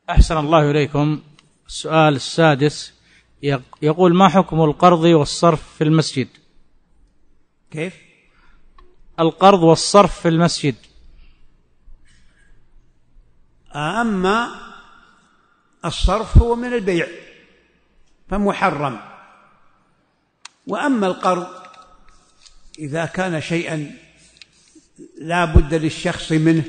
أحسن الله إليكم. السؤال السادس يقول: ما حكم القرض والصرف في المسجد؟ كيف؟ القرض والصرف في المسجد. أما الصرف هو من البيع فمحرم، وأما القرض إذا كان شيئا لا بد للشخص منه،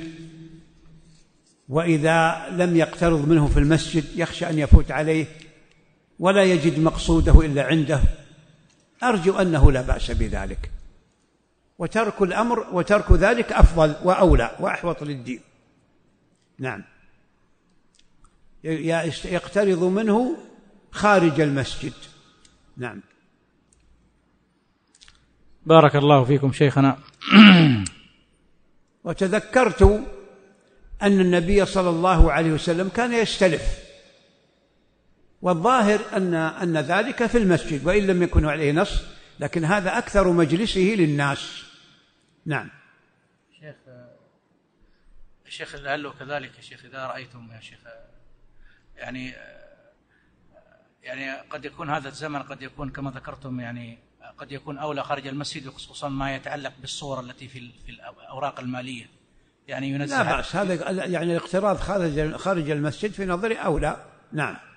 وإذا لم يقترض منه في المسجد يخشى أن يفوت عليه ولا يجد مقصوده إلا عنده، أرجو أنه لا بأس بذلك، وترك ذلك أفضل وأولى وأحوط للدين. نعم، يقترض منه خارج المسجد. نعم. بارك الله فيكم شيخنا. وتذكرت أن النبي صلى الله عليه وسلم كان يستلف، والظاهر أن ذلك في المسجد وإن لم يكن عليه نص، لكن هذا أكثر مجلسه للناس. نعم. شيخ لعله كذلك يا شيخ، إذا رأيتم يا شيخ يعني قد يكون هذا الزمن قد يكون كما ذكرتم قد يكون أولى خارج المسجد، خصوصا ما يتعلق بالصور التي في الأوراق المالية ينزل. لا بأس، هذا الاقتراض خارج المسجد في نظري أولى. نعم.